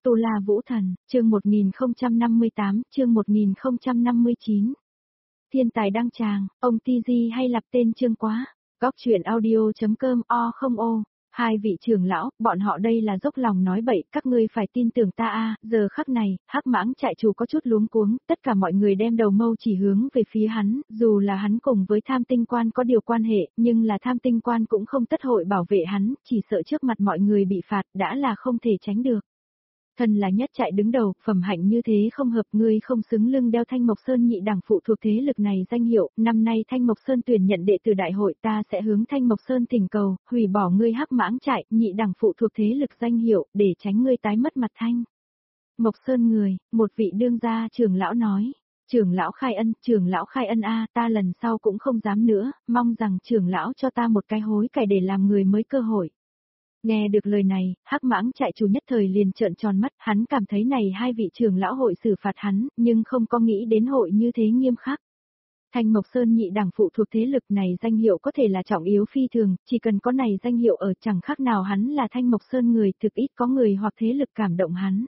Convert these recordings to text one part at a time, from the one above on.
Tu La Vũ Thần, chương 1058, chương 1059. Thiên tài đăng tràng, ông TG hay lặp tên chương quá. Góc truyện audio.com o không ô. Hai vị trưởng lão, bọn họ đây là dốc lòng nói bậy, các ngươi phải tin tưởng ta a. Giờ khắc này, Hắc Mãng trại chủ có chút luống cuống, tất cả mọi người đem đầu mâu chỉ hướng về phía hắn, dù là hắn cùng với Tham Tinh Quan có điều quan hệ, nhưng là Tham Tinh Quan cũng không tất hội bảo vệ hắn, chỉ sợ trước mặt mọi người bị phạt đã là không thể tránh được. Thần là nhất trại đứng đầu, phẩm hạnh như thế không hợp, ngươi không xứng lưng đeo Thanh Mộc Sơn nhị đẳng phụ thuộc thế lực này danh hiệu, năm nay Thanh Mộc Sơn tuyển nhận đệ tử đại hội, ta sẽ hướng Thanh Mộc Sơn thỉnh cầu, hủy bỏ ngươi Hắc Mãng trại, nhị đẳng phụ thuộc thế lực danh hiệu, để tránh ngươi tái mất mặt Thanh Mộc Sơn người, một vị đương gia trưởng lão nói. Trưởng lão khai ân a, ta lần sau cũng không dám nữa, mong rằng trưởng lão cho ta một cái hối cải để làm người mới cơ hội. Nghe được lời này, Hắc Mãng trại chủ nhất thời liền trợn tròn mắt, hắn cảm thấy này hai vị trưởng lão hội xử phạt hắn, nhưng không có nghĩ đến hội như thế nghiêm khắc. Thanh Mộc Sơn nhị đẳng phụ thuộc thế lực này danh hiệu có thể là trọng yếu phi thường, chỉ cần có này danh hiệu ở chẳng khác nào hắn là Thanh Mộc Sơn người, thực ít có người hoặc thế lực cảm động hắn.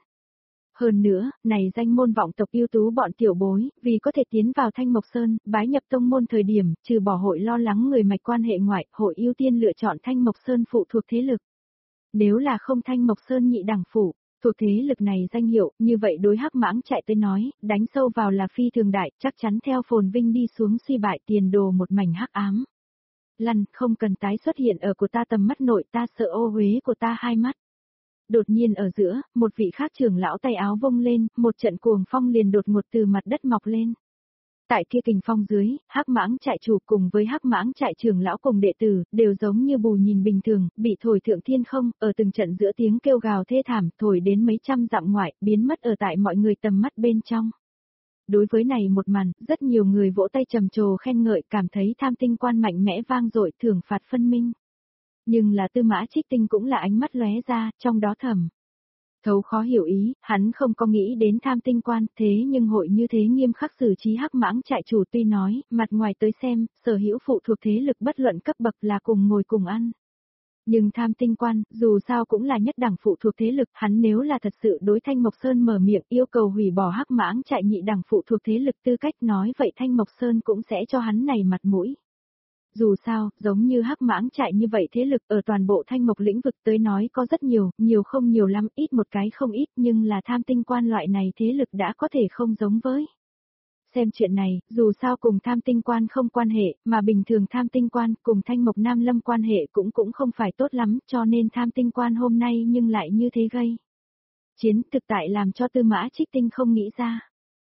Hơn nữa, này danh môn vọng tộc ưu tú bọn tiểu bối, vì có thể tiến vào Thanh Mộc Sơn, bái nhập tông môn thời điểm, trừ bỏ hội lo lắng người mạch quan hệ ngoại, hội ưu tiên lựa chọn Thanh Mộc Sơn phụ thuộc thế lực. Nếu là không Thanh Mộc Sơn nhị đẳng phụ, thuộc thế lực này danh hiệu, như vậy đối Hắc Mãng chạy tới nói, đánh sâu vào là phi thường đại, chắc chắn theo phồn vinh đi xuống suy bại tiền đồ một mảnh hắc ám. Lăn, không cần tái xuất hiện ở của ta tầm mắt nội, ta sợ ô uế của ta hai mắt. Đột nhiên ở giữa, một vị khác trưởng lão tay áo vung lên, một trận cuồng phong liền đột ngột từ mặt đất mọc lên. Tại kia kình phong dưới, Hắc Mãng trại chủ cùng với Hắc Mãng trại trưởng lão cùng đệ tử, đều giống như bù nhìn bình thường, bị thổi thượng thiên không, ở từng trận giữa tiếng kêu gào thê thảm, thổi đến mấy trăm dặm ngoại, biến mất ở tại mọi người tầm mắt bên trong. Đối với này một màn, rất nhiều người vỗ tay trầm trồ khen ngợi, cảm thấy Tham Tinh Quan mạnh mẽ vang dội, thưởng phạt phân minh. Nhưng là Tư Mã Trích Tinh cũng là ánh mắt lóe ra, trong đó thầm thấu khó hiểu ý, hắn không có nghĩ đến Tham Tinh Quan, thế nhưng hội như thế nghiêm khắc xử trí Hắc Mãng trại chủ tuy nói, mặt ngoài tới xem, sở hữu phụ thuộc thế lực bất luận cấp bậc là cùng ngồi cùng ăn. Nhưng Tham Tinh Quan, dù sao cũng là nhất đẳng phụ thuộc thế lực, hắn nếu là thật sự đối Thanh Mộc Sơn mở miệng yêu cầu hủy bỏ Hắc Mãng trại nhị đẳng phụ thuộc thế lực tư cách nói vậy Thanh Mộc Sơn cũng sẽ cho hắn này mặt mũi. Dù sao, giống như Hắc Mãng trại như vậy thế lực ở toàn bộ Thanh Mộc lĩnh vực tới nói có rất nhiều, nhiều không nhiều lắm, ít một cái không ít, nhưng là Tham Tinh Quan loại này thế lực đã có thể không giống với. Xem chuyện này, dù sao cùng Tham Tinh Quan không quan hệ, mà bình thường Tham Tinh Quan cùng Thanh Mộc Nam Lâm quan hệ cũng không phải tốt lắm, cho nên Tham Tinh Quan hôm nay nhưng lại như thế gây chiến thực tại làm cho Tư Mã Trích Tinh không nghĩ ra.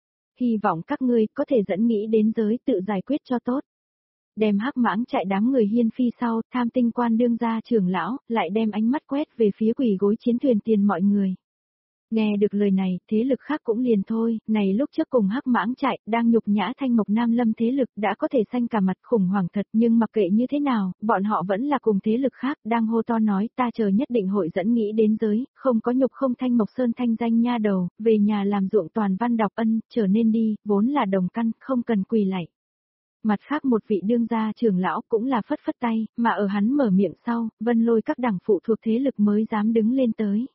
Hy vọng các ngươi có thể dẫn nghĩ đến giới tự giải quyết cho tốt. Đem Hắc Mãng chạy đám người hiên phi sau, Tham Tinh Quan đương gia trưởng lão, lại đem ánh mắt quét về phía quỷ gối chiến thuyền tiền mọi người. Nghe được lời này, thế lực khác cũng liền thôi, này lúc trước cùng Hắc Mãng chạy, đang nhục nhã Thanh Mộc Nam Lâm thế lực đã có thể xanh cả mặt khủng hoảng thật, nhưng mặc kệ như thế nào, bọn họ vẫn là cùng thế lực khác, đang hô to nói ta chờ nhất định hội dẫn nghĩ đến giới, không có nhục không Thanh Mộc Sơn thanh danh nha đầu, về nhà làm ruộng toàn văn đọc ân, trở nên đi, vốn là đồng căn, không cần quỳ lạy. Mặt khác một vị đương gia trưởng lão cũng là phất phất tay, mà ở hắn mở miệng sau, Vân Lôi các đẳng phụ thuộc thế lực mới dám đứng lên tới.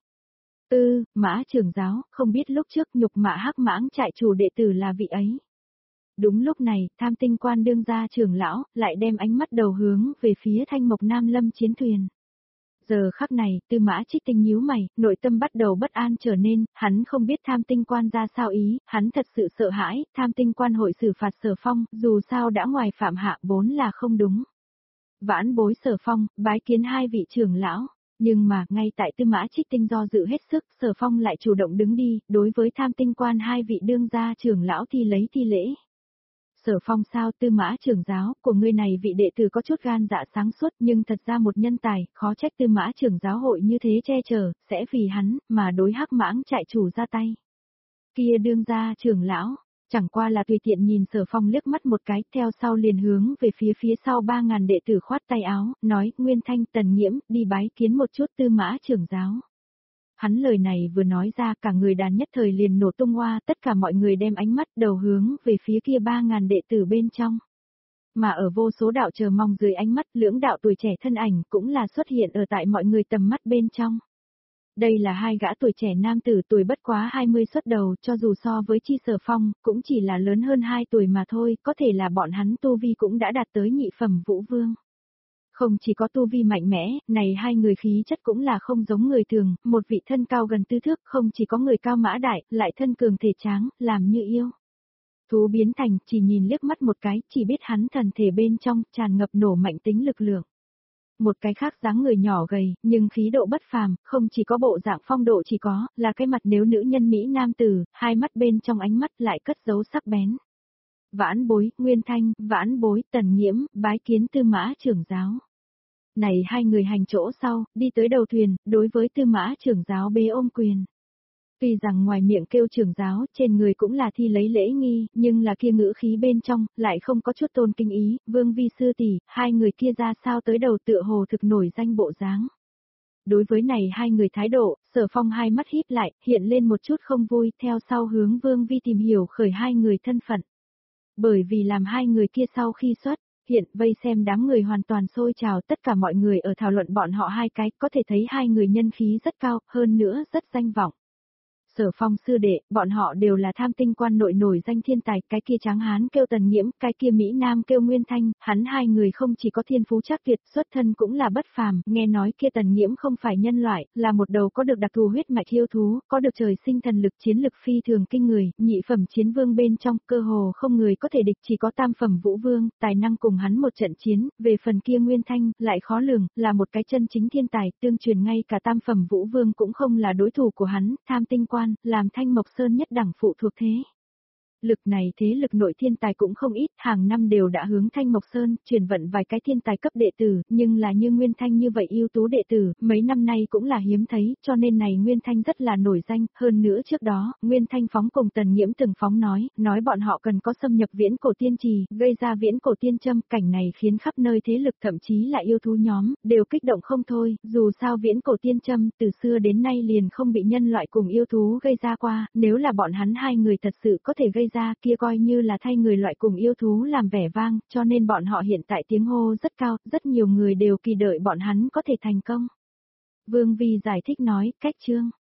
Mã trưởng giáo, không biết lúc trước nhục mạ Hắc Mãng trại chủ đệ tử là vị ấy. Đúng lúc này, Tham Tinh Quan đương gia trưởng lão, lại đem ánh mắt đầu hướng về phía Thanh Mộc Nam Lâm chiến thuyền. Giờ khắc này, Tư Mã Trích Tinh nhíu mày, nội tâm bắt đầu bất an trở nên, hắn không biết Tham Tinh Quan ra sao ý, hắn thật sự sợ hãi, Tham Tinh Quan hội xử phạt Sở Phong, dù sao đã ngoài phạm hạ vốn là không đúng. Vãn bối Sở Phong, bái kiến hai vị trưởng lão, nhưng mà, ngay tại Tư Mã Trích Tinh do dự hết sức, Sở Phong lại chủ động đứng đi, đối với Tham Tinh Quan hai vị đương gia trưởng lão thi lấy thi lễ. Sở Phong sao Tư Mã trưởng giáo, của ngươi này vị đệ tử có chút gan dạ sáng suốt nhưng thật ra một nhân tài, khó trách Tư Mã trưởng giáo hội như thế che chở, sẽ vì hắn, mà đối Hắc Mãng trại chủ ra tay. Kia đương gia trưởng lão, chẳng qua là tùy tiện nhìn Sở Phong liếc mắt một cái, theo sau liền hướng về phía sau 3.000 đệ tử khoát tay áo, nói, Nguyên Thanh Tần Nghiễm, đi bái kiến một chút Tư Mã trưởng giáo. Hắn lời này vừa nói ra cả người đàn nhất thời liền nổ tung hoa, tất cả mọi người đem ánh mắt đầu hướng về phía kia 3.000 đệ tử bên trong. Mà ở vô số đạo chờ mong dưới ánh mắt lưỡng đạo tuổi trẻ thân ảnh cũng là xuất hiện ở tại mọi người tầm mắt bên trong. Đây là hai gã tuổi trẻ nam tử tuổi bất quá 20 xuất đầu, cho dù so với Chi Sở Phong, cũng chỉ là lớn hơn 2 tuổi mà thôi, có thể là bọn hắn tu vi cũng đã đạt tới nhị phẩm vũ vương. Không chỉ có tu vi mạnh mẽ, này hai người khí chất cũng là không giống người thường, một vị thân cao gần tư thước, không chỉ có người cao mã đại, lại thân cường thể tráng, làm như yêu. Thú biến thành, chỉ nhìn liếc mắt một cái, chỉ biết hắn thần thể bên trong, tràn ngập nổ mạnh tính lực lượng. Một cái khác dáng người nhỏ gầy, nhưng khí độ bất phàm, không chỉ có bộ dạng phong độ chỉ có, là cái mặt nếu nữ nhân Mỹ nam tử, hai mắt bên trong ánh mắt lại cất giấu sắc bén. Vãn Bối, Nguyên Thanh, Vãn Bối, Tần Nhiễm, bái kiến Tư Mã trưởng giáo. Này hai người hành chỗ sau, đi tới đầu thuyền, đối với Tư Mã trưởng giáo bế ôm quyền. Tuy rằng ngoài miệng kêu trưởng giáo, trên người cũng là thi lấy lễ nghi, nhưng là kia ngữ khí bên trong, lại không có chút tôn kinh ý, Vương vi sư tỷ, hai người kia ra sao tới đầu tựa hồ thực nổi danh bộ dáng. Đối với này hai người thái độ, Sở Phong hai mắt híp lại, hiện lên một chút không vui, theo sau hướng Vương vi tìm hiểu khởi hai người thân phận. Bởi vì làm hai người kia sau khi xuất, hiện vây xem đám người hoàn toàn sôi trào, tất cả mọi người ở thảo luận bọn họ hai cái, có thể thấy hai người nhân khí rất cao, hơn nữa rất danh vọng. Sở Phong sư đệ, bọn họ đều là tham tinh quan nội nổi danh thiên tài, cái kia tráng hán kêu Tần Nhiễm, cái kia Mỹ Nam kêu Nguyên Thanh, hắn hai người không chỉ có thiên phú chắc tuyệt, xuất thân cũng là bất phàm, nghe nói kia Tần Nhiễm không phải nhân loại, là một đầu có được đặc thù huyết mạch yêu thú, có được trời sinh thần lực chiến lực phi thường kinh người, nhị phẩm chiến vương bên trong, cơ hồ không người có thể địch, chỉ có tam phẩm vũ vương, tài năng cùng hắn một trận chiến, về phần kia Nguyên Thanh, lại khó lường, là một cái chân chính thiên tài, tương truyền ngay cả tam phẩm vũ vương cũng không là đối thủ của hắn, tham tinh quan làm Thanh Mộc Sơn nhất đẳng phụ thuộc thế. Lực này thế lực nội thiên tài cũng không ít, hàng năm đều đã hướng Thanh Mộc Sơn, truyền vận vài cái thiên tài cấp đệ tử, nhưng là như Nguyên Thanh như vậy ưu tú đệ tử, mấy năm nay cũng là hiếm thấy, cho nên này Nguyên Thanh rất là nổi danh, hơn nữa trước đó, Nguyên Thanh phóng cùng Tần Nhiễm từng phóng nói bọn họ cần có xâm nhập viễn cổ tiên trì, gây ra viễn cổ tiên châm, cảnh này khiến khắp nơi thế lực thậm chí là yêu thú nhóm, đều kích động không thôi, dù sao viễn cổ tiên châm, từ xưa đến nay liền không bị nhân loại cùng yêu thú gây ra qua, nếu là bọn hắn hai người thật sự có thể gây ra kia coi như là thay người loại cùng yêu thú làm vẻ vang, cho nên bọn họ hiện tại tiếng hô rất cao, rất nhiều người đều kỳ đợi bọn hắn có thể thành công. Vương Vi giải thích nói, cách chương.